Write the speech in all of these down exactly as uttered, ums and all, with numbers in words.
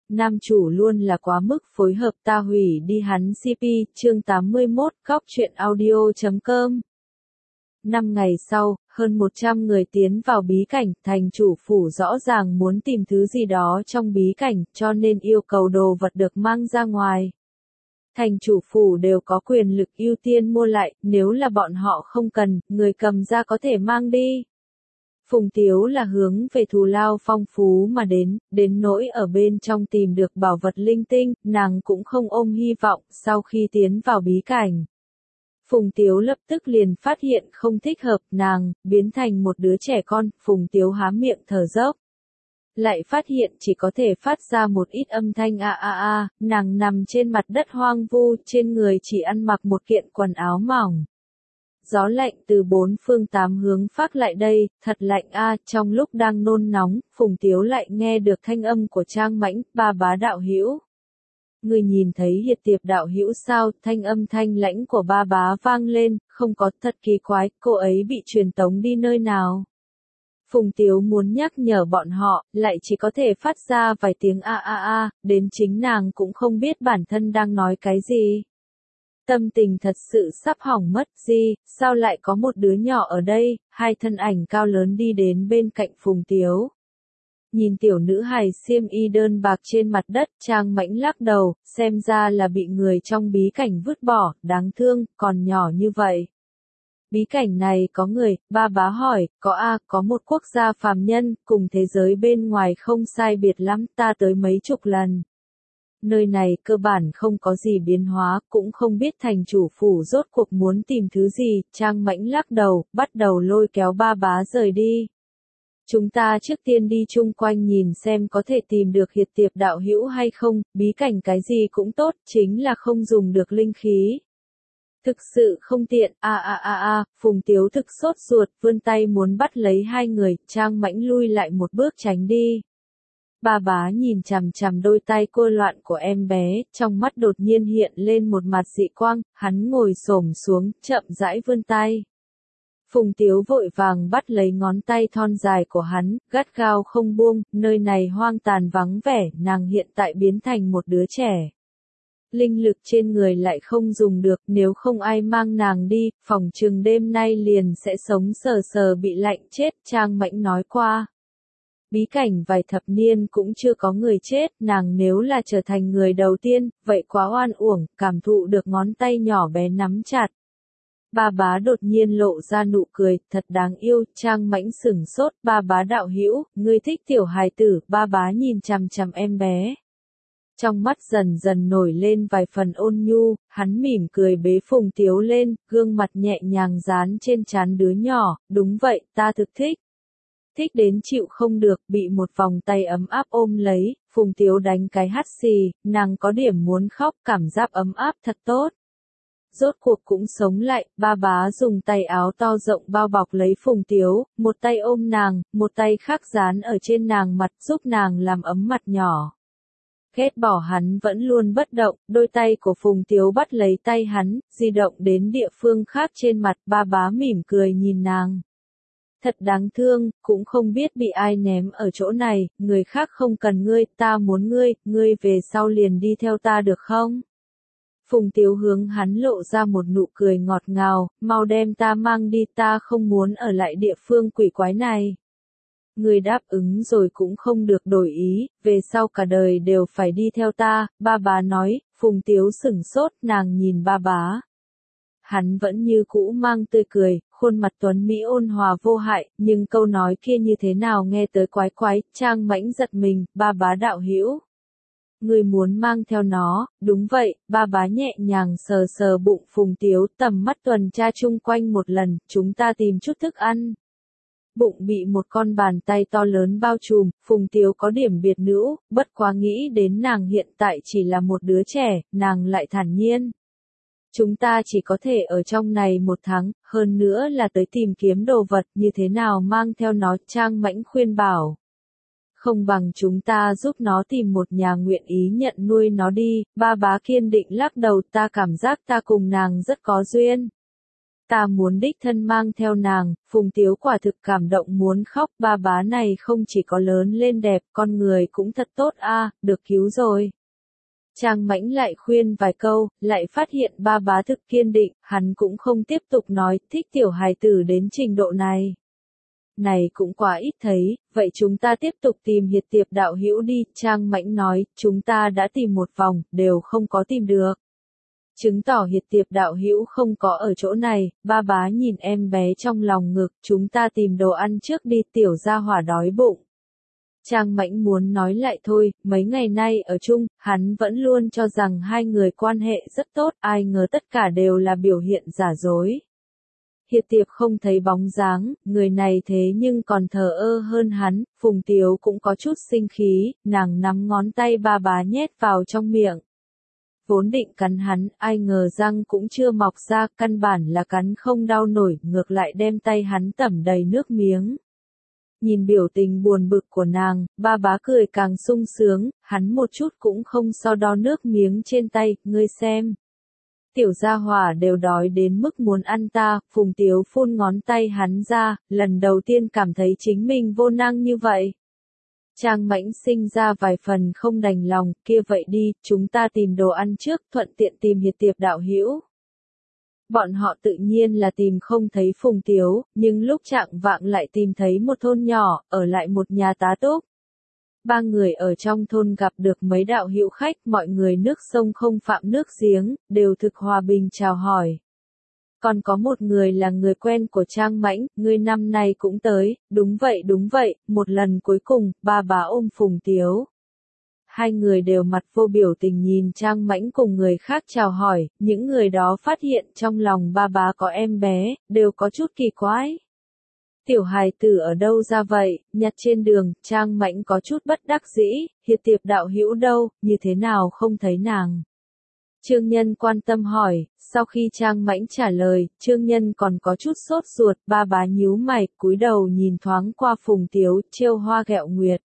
nam chủ luôn là quá mức phối hợp ta hủy đi hắn xê pê, chương tám mươi mốt, góc truyện audio chấm com. Năm ngày sau, hơn một trăm người tiến vào bí cảnh, thành chủ phủ rõ ràng muốn tìm thứ gì đó trong bí cảnh, cho nên yêu cầu đồ vật được mang ra ngoài. Thành chủ phủ đều có quyền lực ưu tiên mua lại, nếu là bọn họ không cần, người cầm ra có thể mang đi. Phùng Tiếu là hướng về thù lao phong phú mà đến, đến nỗi ở bên trong tìm được bảo vật linh tinh, nàng cũng không ôm hy vọng, sau khi tiến vào bí cảnh. Phùng Tiếu lập tức liền phát hiện không thích hợp nàng, biến thành một đứa trẻ con, Phùng Tiếu há miệng thở dốc. Lại phát hiện chỉ có thể phát ra một ít âm thanh a a a, nàng nằm trên mặt đất hoang vu, trên người chỉ ăn mặc một kiện quần áo mỏng. Gió lạnh từ bốn phương tám hướng phát lại đây, thật lạnh a, trong lúc đang nôn nóng, Phùng Tiếu lại nghe được thanh âm của Trang Mãnh, ba bá đạo hữu. Người nhìn thấy hiệt tiệp đạo hữu sao, thanh âm thanh lãnh của ba bá vang lên, không có, thật kỳ quái, cô ấy bị truyền tống đi nơi nào. Phùng Tiếu muốn nhắc nhở bọn họ, lại chỉ có thể phát ra vài tiếng a a a, đến chính nàng cũng không biết bản thân đang nói cái gì. Tâm tình thật sự sắp hỏng mất, gì, sao lại có một đứa nhỏ ở đây, hai thân ảnh cao lớn đi đến bên cạnh Phùng Tiếu. Nhìn tiểu nữ hài xiêm y đơn bạc trên mặt đất, Trang Mãnh lắc đầu, xem ra là bị người trong bí cảnh vứt bỏ, đáng thương, còn nhỏ như vậy. Bí cảnh này có người, ba bá hỏi, có a, có một quốc gia phàm nhân, cùng thế giới bên ngoài không sai biệt lắm, ta tới mấy chục lần. Nơi này cơ bản không có gì biến hóa, cũng không biết thành chủ phủ rốt cuộc muốn tìm thứ gì, Trang Mãnh lắc đầu, bắt đầu lôi kéo ba bá rời đi. Chúng ta trước tiên đi chung quanh nhìn xem có thể tìm được hiệt tiệp đạo hữu hay không, bí cảnh cái gì cũng tốt, chính là không dùng được linh khí. Thực sự không tiện, a a a a, Phùng Tiếu thực sốt ruột, vươn tay muốn bắt lấy hai người, Trang Mãnh lui lại một bước tránh đi. Ba bá nhìn chằm chằm đôi tay cô loạn của em bé, trong mắt đột nhiên hiện lên một mặt dị quang, hắn ngồi xổm xuống, chậm rãi vươn tay. Phùng Tiếu vội vàng bắt lấy ngón tay thon dài của hắn, gắt gao không buông, nơi này hoang tàn vắng vẻ, nàng hiện tại biến thành một đứa trẻ. Linh lực trên người lại không dùng được, nếu không ai mang nàng đi, phòng chừng đêm nay liền sẽ sống sờ sờ bị lạnh chết, Trang Mãnh nói qua. Bí cảnh vài thập niên cũng chưa có người chết, nàng nếu là trở thành người đầu tiên, vậy quá oan uổng, cảm thụ được ngón tay nhỏ bé nắm chặt. Ba bá đột nhiên lộ ra nụ cười, thật đáng yêu, Trang Mãnh sửng sốt, ba bá đạo hữu, ngươi thích tiểu hài tử, ba bá nhìn chằm chằm em bé. Trong mắt dần dần nổi lên vài phần ôn nhu, hắn mỉm cười bế Phùng Tiếu lên, gương mặt nhẹ nhàng dán trên trán đứa nhỏ, đúng vậy, ta thực thích. Thích đến chịu không được, bị một vòng tay ấm áp ôm lấy, Phùng Tiếu đánh cái hắt xì, nàng có điểm muốn khóc, cảm giác ấm áp thật tốt. Rốt cuộc cũng sống lại, ba bá dùng tay áo to rộng bao bọc lấy Phùng Tiếu, một tay ôm nàng, một tay khác dán ở trên nàng mặt giúp nàng làm ấm mặt nhỏ. Ghét bỏ hắn vẫn luôn bất động, đôi tay của Phùng Tiếu bắt lấy tay hắn, di động đến địa phương khác trên mặt, ba bá mỉm cười nhìn nàng. Thật đáng thương, cũng không biết bị ai ném ở chỗ này, người khác không cần ngươi, ta muốn ngươi, ngươi về sau liền đi theo ta được không? Phùng Tiếu hướng hắn lộ ra một nụ cười ngọt ngào, mau đem ta mang đi, ta không muốn ở lại địa phương quỷ quái này. Người đáp ứng rồi cũng không được đổi ý, về sau cả đời đều phải đi theo ta, ba bá nói, Phùng Tiếu sửng sốt, nàng nhìn ba bá. Hắn vẫn như cũ mang tươi cười, khuôn mặt tuấn mỹ ôn hòa vô hại, nhưng câu nói kia như thế nào nghe tới quái quái, Trang Mãnh giật mình, ba bá đạo hữu. Người muốn mang theo nó, đúng vậy, ba bá nhẹ nhàng sờ sờ bụng Phùng Tiếu, tầm mắt tuần tra chung quanh một lần, chúng ta tìm chút thức ăn. Bụng bị một con bàn tay to lớn bao trùm, Phùng Tiếu có điểm biệt nữ, bất quá nghĩ đến nàng hiện tại chỉ là một đứa trẻ, nàng lại thản nhiên. Chúng ta chỉ có thể ở trong này một tháng, hơn nữa là tới tìm kiếm đồ vật, như thế nào mang theo nó, Trang Mãnh khuyên bảo. Không bằng chúng ta giúp nó tìm một nhà nguyện ý nhận nuôi nó đi, ba bá kiên định lắc đầu, ta cảm giác ta cùng nàng rất có duyên. Ta muốn đích thân mang theo nàng, Phùng Tiếu quả thực cảm động muốn khóc, ba bá này không chỉ có lớn lên đẹp, con người cũng thật tốt a, được cứu rồi. Trang Mãnh lại khuyên vài câu, lại phát hiện ba bá thực kiên định, hắn cũng không tiếp tục nói, thích tiểu hài tử đến trình độ này. Này cũng quá ít thấy, vậy chúng ta tiếp tục tìm Hiệt Tiệp đạo hữu đi, Trang Mãnh nói, chúng ta đã tìm một vòng, đều không có tìm được. Chứng tỏ Hiệt Tiệp đạo hữu không có ở chỗ này, ba bá nhìn em bé trong lòng ngực, chúng ta tìm đồ ăn trước đi, tiểu gia hỏa đói bụng. Trang Mãnh muốn nói lại thôi, mấy ngày nay ở chung, hắn vẫn luôn cho rằng hai người quan hệ rất tốt, ai ngờ tất cả đều là biểu hiện giả dối. Hiệt Tiệp không thấy bóng dáng, người này thế nhưng còn thờ ơ hơn hắn, Phùng Tiếu cũng có chút sinh khí, nàng nắm ngón tay ba bá nhét vào trong miệng. Vốn định cắn hắn, ai ngờ răng cũng chưa mọc ra, căn bản là cắn không đau nổi, ngược lại đem tay hắn tẩm đầy nước miếng. Nhìn biểu tình buồn bực của nàng, ba bá cười càng sung sướng, hắn một chút cũng không so đo nước miếng trên tay, ngươi xem. Tiểu gia hỏa đều đói đến mức muốn ăn ta, Phùng Tiếu phun ngón tay hắn ra, lần đầu tiên cảm thấy chính mình vô năng như vậy. Trang Mãnh sinh ra vài phần không đành lòng, kia vậy đi, chúng ta tìm đồ ăn trước, thuận tiện tìm Hiệt Tiệp đạo hữu. Bọn họ tự nhiên là tìm không thấy Phùng Tiếu, nhưng lúc trạng vạng lại tìm thấy một thôn nhỏ, ở lại một nhà tá túc. Ba người ở trong thôn gặp được mấy đạo hữu khách, mọi người nước sông không phạm nước giếng, đều thực hòa bình chào hỏi. Còn có một người là người quen của Trang Mãnh, người năm nay cũng tới, đúng vậy đúng vậy, một lần cuối cùng, ba bá ôm Phùng Tiếu. Hai người đều mặt vô biểu tình nhìn Trang Mãnh cùng người khác chào hỏi, những người đó phát hiện trong lòng ba bá có em bé, đều có chút kỳ quái. Tiểu hài tử ở đâu ra vậy, nhặt trên đường, Trang Mãnh có chút bất đắc dĩ, Hiệt Tiệp đạo hữu đâu, như thế nào không thấy nàng. Trương Nhân quan tâm hỏi, sau khi Trang Mãnh trả lời, Trương Nhân còn có chút sốt ruột, ba bá nhíu mày, cúi đầu nhìn thoáng qua Phùng Tiếu, trêu hoa ghẹo nguyệt.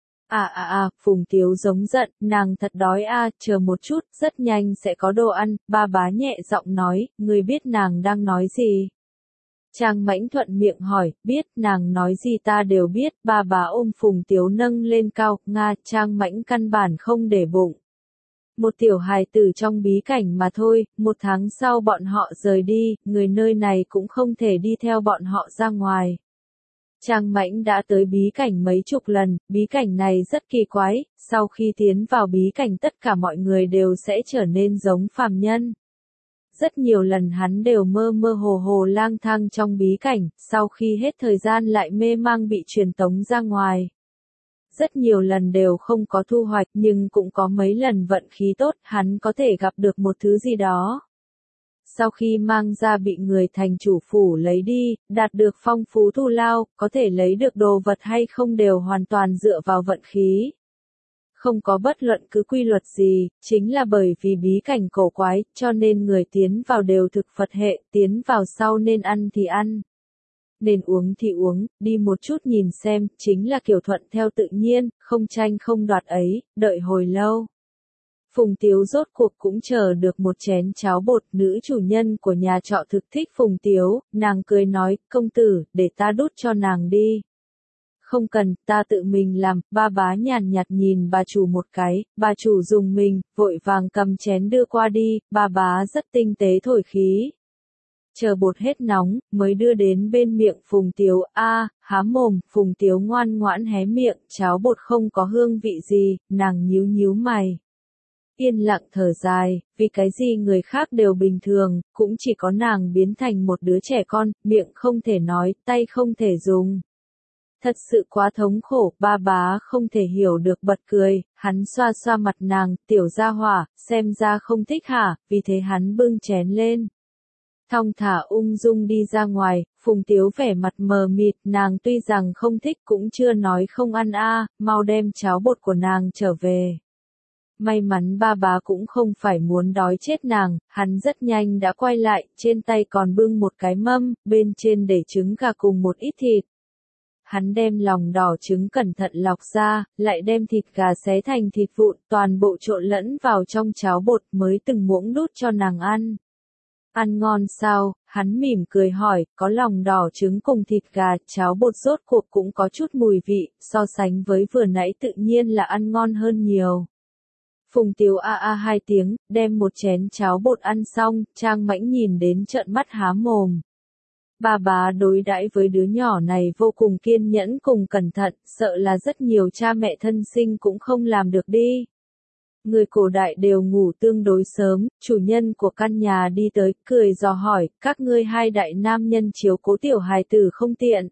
À à à, Phùng Tiếu giống giận, nàng thật đói a, à, chờ một chút, rất nhanh sẽ có đồ ăn, ba bá nhẹ giọng nói, người biết nàng đang nói gì. Trang Mãnh thuận miệng hỏi, biết, nàng nói gì ta đều biết, ba bá ôm Phùng Tiếu nâng lên cao, Nga, Trang Mãnh căn bản không để bụng. Một tiểu hài tử trong bí cảnh mà thôi, một tháng sau bọn họ rời đi, người nơi này cũng không thể đi theo bọn họ ra ngoài. Trang Mãnh đã tới bí cảnh mấy chục lần, bí cảnh này rất kỳ quái, sau khi tiến vào bí cảnh tất cả mọi người đều sẽ trở nên giống phàm nhân. Rất nhiều lần hắn đều mơ mơ hồ hồ lang thang trong bí cảnh, sau khi hết thời gian lại mê mang bị truyền tống ra ngoài. Rất nhiều lần đều không có thu hoạch nhưng cũng có mấy lần vận khí tốt, hắn có thể gặp được một thứ gì đó. Sau khi mang ra bị người thành chủ phủ lấy đi, đạt được phong phú thù lao, có thể lấy được đồ vật hay không đều hoàn toàn dựa vào vận khí. Không có bất luận cứ quy luật gì, chính là bởi vì bí cảnh cổ quái, cho nên người tiến vào đều thực Phật hệ, tiến vào sau nên ăn thì ăn. Nên uống thì uống, đi một chút nhìn xem, chính là kiểu thuận theo tự nhiên, không tranh không đoạt ấy, đợi hồi lâu. Phùng Tiếu rốt cuộc cũng chờ được một chén cháo bột, nữ chủ nhân của nhà trọ thực thích Phùng Tiếu, nàng cười nói, công tử, để ta đút cho nàng đi. Không cần, ta tự mình làm, ba bá nhàn nhạt nhìn bà chủ một cái, bà chủ dùng mình, vội vàng cầm chén đưa qua đi, ba bá rất tinh tế thổi khí. Chờ bột hết nóng, mới đưa đến bên miệng Phùng Tiếu, a, há mồm, Phùng Tiếu ngoan ngoãn hé miệng, cháo bột không có hương vị gì, nàng nhíu nhíu mày. Yên lặng thở dài, vì cái gì người khác đều bình thường, cũng chỉ có nàng biến thành một đứa trẻ con, miệng không thể nói, tay không thể dùng. Thật sự quá thống khổ, ba bá không thể hiểu được bật cười, hắn xoa xoa mặt nàng, tiểu gia hỏa, xem ra không thích hả, vì thế hắn bưng chén lên. Thong thả ung dung đi ra ngoài, Phùng Tiếu vẻ mặt mờ mịt, nàng tuy rằng không thích cũng chưa nói không ăn a, mau đem cháo bột của nàng trở về. May mắn ba bá cũng không phải muốn đói chết nàng, hắn rất nhanh đã quay lại, trên tay còn bưng một cái mâm, bên trên để trứng gà cùng một ít thịt. Hắn đem lòng đỏ trứng cẩn thận lọc ra, lại đem thịt gà xé thành thịt vụn, toàn bộ trộn lẫn vào trong cháo bột mới từng muỗng đút cho nàng ăn. Ăn ngon sao? Hắn mỉm cười hỏi, có lòng đỏ trứng cùng thịt gà, cháo bột rốt cuộc cũng có chút mùi vị, so sánh với vừa nãy tự nhiên là ăn ngon hơn nhiều. Phùng Tiếu a a hai tiếng, đem một chén cháo bột ăn xong, Trang Mãnh nhìn đến trợn mắt há mồm. Bà bá đối đãi với đứa nhỏ này vô cùng kiên nhẫn cùng cẩn thận, sợ là rất nhiều cha mẹ thân sinh cũng không làm được đi. Người cổ đại đều ngủ tương đối sớm, chủ nhân của căn nhà đi tới, cười dò hỏi, các ngươi hai đại nam nhân chiếu cố tiểu hài tử không tiện.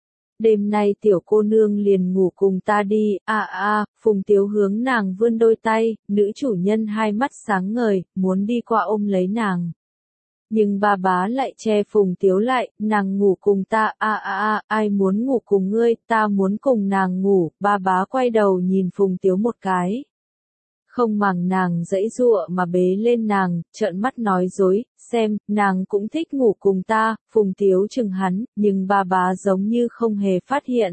Đêm nay tiểu cô nương liền ngủ cùng ta đi, a a, Phùng Tiếu hướng nàng vươn đôi tay, nữ chủ nhân hai mắt sáng ngời, muốn đi qua ôm lấy nàng. Nhưng bà bá lại che Phùng Tiếu lại, nàng ngủ cùng ta, a a a, ai muốn ngủ cùng ngươi, ta muốn cùng nàng ngủ, bà bá quay đầu nhìn Phùng Tiếu một cái. Không màng nàng dãy dụa mà bế lên nàng, trợn mắt nói dối, xem, nàng cũng thích ngủ cùng ta, Phùng Tiếu chừng hắn, nhưng bà bá giống như không hề phát hiện.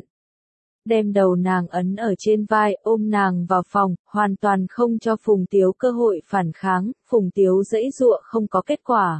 Đem đầu nàng ấn ở trên vai, ôm nàng vào phòng, hoàn toàn không cho Phùng Tiếu cơ hội phản kháng, Phùng Tiếu dãy dụa không có kết quả.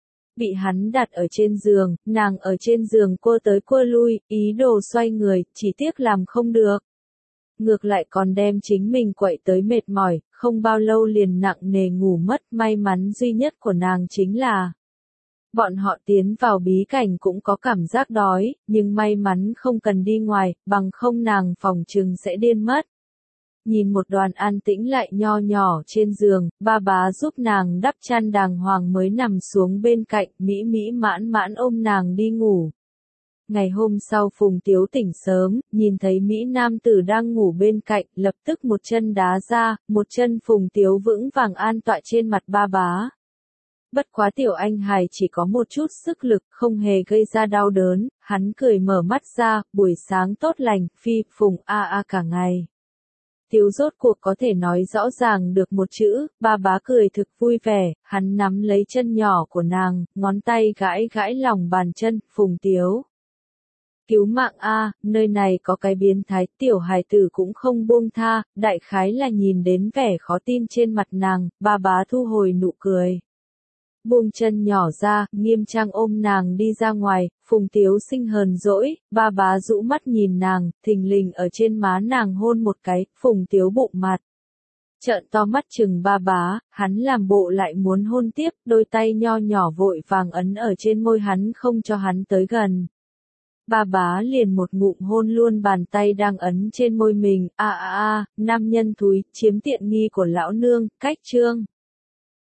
Bị hắn đặt ở trên giường, nàng ở trên giường cua tới cua lui, ý đồ xoay người, chỉ tiếc làm không được. Ngược lại còn đem chính mình quậy tới mệt mỏi, không bao lâu liền nặng nề ngủ mất, may mắn duy nhất của nàng chính là bọn họ tiến vào bí cảnh cũng có cảm giác đói, nhưng may mắn không cần đi ngoài, bằng không nàng phòng chừng sẽ điên mất. Nhìn một đoàn an tĩnh lại nho nhỏ trên giường, ba bá giúp nàng đắp chăn đàng hoàng mới nằm xuống bên cạnh, mỹ mỹ mãn mãn ôm nàng đi ngủ. Ngày hôm sau Phùng Tiếu tỉnh sớm, nhìn thấy Mỹ Nam tử đang ngủ bên cạnh, lập tức một chân đá ra, một chân Phùng Tiếu vững vàng an tọa trên mặt ba bá. Bất quá tiểu anh hài chỉ có một chút sức lực, không hề gây ra đau đớn, hắn cười mở mắt ra, buổi sáng tốt lành, phi, Phùng a a cả ngày. Tiếu rốt cuộc có thể nói rõ ràng được một chữ, ba bá cười thực vui vẻ, hắn nắm lấy chân nhỏ của nàng, ngón tay gãi gãi lòng bàn chân, Phùng Tiếu. Cứu mạng a, nơi này có cái biến thái, tiểu hài tử cũng không buông tha, đại khái là nhìn đến vẻ khó tin trên mặt nàng, ba bá thu hồi nụ cười. Buông chân nhỏ ra, nghiêm trang ôm nàng đi ra ngoài, Phùng Tiếu sinh hờn dỗi, ba bá rũ mắt nhìn nàng, thình lình ở trên má nàng hôn một cái, Phùng Tiếu bụng mặt. Trợn to mắt chừng ba bá, hắn làm bộ lại muốn hôn tiếp, đôi tay nho nhỏ vội vàng ấn ở trên môi hắn không cho hắn tới gần. Ba bá liền một ngụm hôn luôn bàn tay đang ấn trên môi mình, a a a, nam nhân thúi, chiếm tiện nghi của lão nương, cách chương.